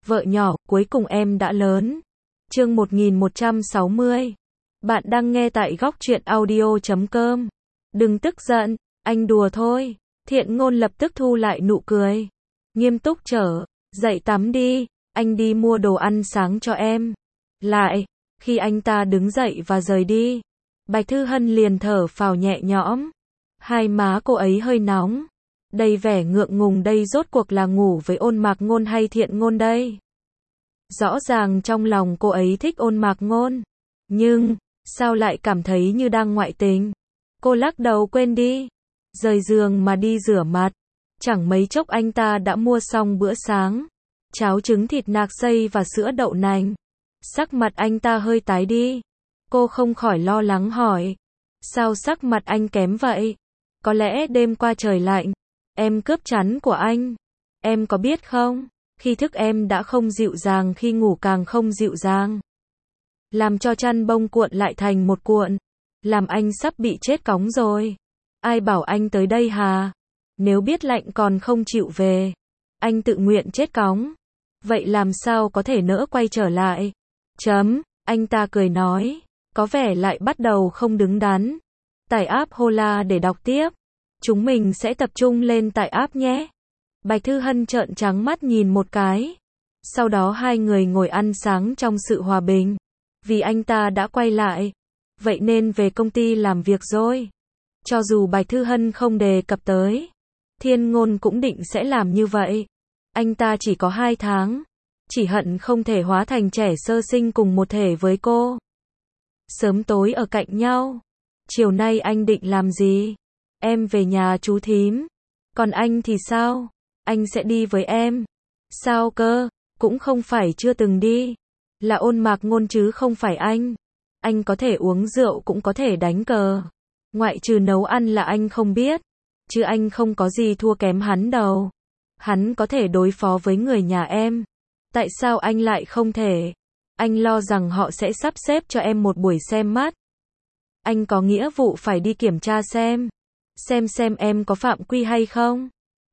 Vợ nhỏ, cuối cùng em đã lớn. Chương 1160. Bạn đang nghe tại góc truyện audio.com. Đừng tức giận, anh đùa thôi. Thiện Ngôn lập tức thu lại nụ cười. Nghiêm túc trở, dậy tắm đi, anh đi mua đồ ăn sáng cho em. Lại, khi anh ta đứng dậy và rời đi, Bạch Thư Hân liền thở phào nhẹ nhõm. Hai má cô ấy hơi nóng. Đầy vẻ ngượng ngùng đây rốt cuộc là ngủ với Ôn Mạc Ngôn hay Thiện Ngôn đây? Rõ ràng trong lòng cô ấy thích Ôn Mạc Ngôn. Nhưng, sao lại cảm thấy như đang ngoại tình? Cô lắc đầu quên đi. Rời giường mà đi rửa mặt. Chẳng mấy chốc anh ta đã mua xong bữa sáng. Cháo trứng thịt nạc xay và sữa đậu nành. Sắc mặt anh ta hơi tái đi. Cô không khỏi lo lắng hỏi. Sao sắc mặt anh kém vậy? Có lẽ đêm qua trời lạnh. Em cướp chăn của anh. Em có biết không? Khi thức em đã không dịu dàng, khi ngủ càng không dịu dàng. Làm cho chăn bông cuộn lại thành một cuộn. Làm anh sắp bị chết cóng rồi. Ai bảo anh tới đây hà? Nếu biết lạnh còn không chịu về. Anh tự nguyện chết cóng. Vậy làm sao có thể nỡ quay trở lại? Anh ta cười nói. Có vẻ lại bắt đầu không đứng đắn. Tải app Hola để đọc tiếp. Chúng mình sẽ tập trung lên tải app nhé. Bạch Thư Hân trợn trắng mắt nhìn một cái. Sau đó hai người ngồi ăn sáng trong sự hòa bình. Vì anh ta đã quay lại. Vậy nên về công ty làm việc rồi. Cho dù Bạch Thư Hân không đề cập tới. Thiên Ngôn cũng định sẽ làm như vậy. Anh ta chỉ có 2 tháng. Chỉ hận không thể hóa thành trẻ sơ sinh cùng một thể với cô. Sớm tối ở cạnh nhau. Chiều nay anh định làm gì? Em về nhà chú thím. Còn anh thì sao? Anh sẽ đi với em. Sao cơ? Cũng không phải chưa từng đi. Là Ôn Mạc Ngôn chứ không phải anh. Anh có thể uống rượu cũng có thể đánh cờ. Ngoại trừ nấu ăn là anh không biết. Chứ anh không có gì thua kém hắn đâu. Hắn có thể đối phó với người nhà em. Tại sao anh lại không thể? Anh lo rằng họ sẽ sắp xếp cho em một buổi xem mắt. Anh có nghĩa vụ phải đi kiểm tra xem em có phạm quy hay không.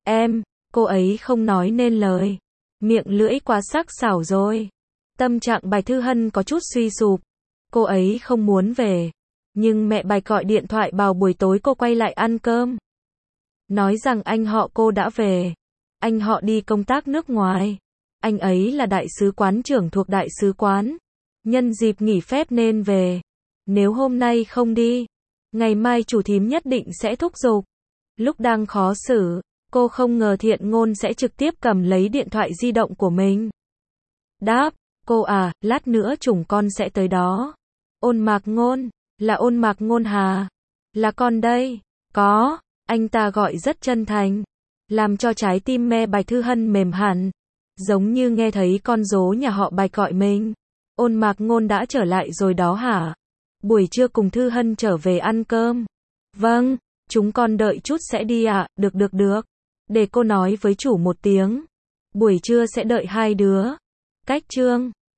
Cô ấy không nói nên lời. Miệng lưỡi quá sắc sảo rồi. Tâm trạng Bạch Thư Hân có chút suy sụp. Cô ấy không muốn về. Nhưng mẹ Bạch gọi điện thoại bảo buổi tối cô quay lại ăn cơm. Nói rằng anh họ cô đã về. Anh họ đi công tác nước ngoài. Anh ấy là đại sứ quán trưởng thuộc đại sứ quán. Nhân dịp nghỉ phép nên về. Nếu hôm nay không đi, ngày mai chủ thím nhất định sẽ thúc giục. Lúc đang khó xử, cô không ngờ Thiện Ngôn sẽ trực tiếp cầm lấy điện thoại di động của mình. Đáp, cô à, lát nữa chủng con sẽ tới đó. Ôn Mạc Ngôn, là Ôn Mạc Ngôn hà? Là con đây. Có, anh ta gọi rất chân thành. Làm cho trái tim me Bạch Thư Hân mềm hẳn. Giống như nghe thấy con dố nhà họ Bạch gọi mình. Ôn Mạc Ngôn đã trở lại rồi đó hả? Buổi trưa cùng Thư Hân trở về ăn cơm. Vâng, chúng con đợi chút sẽ đi ạ. Được. Để cô nói với chủ một tiếng. Buổi trưa sẽ đợi hai đứa. Cách chương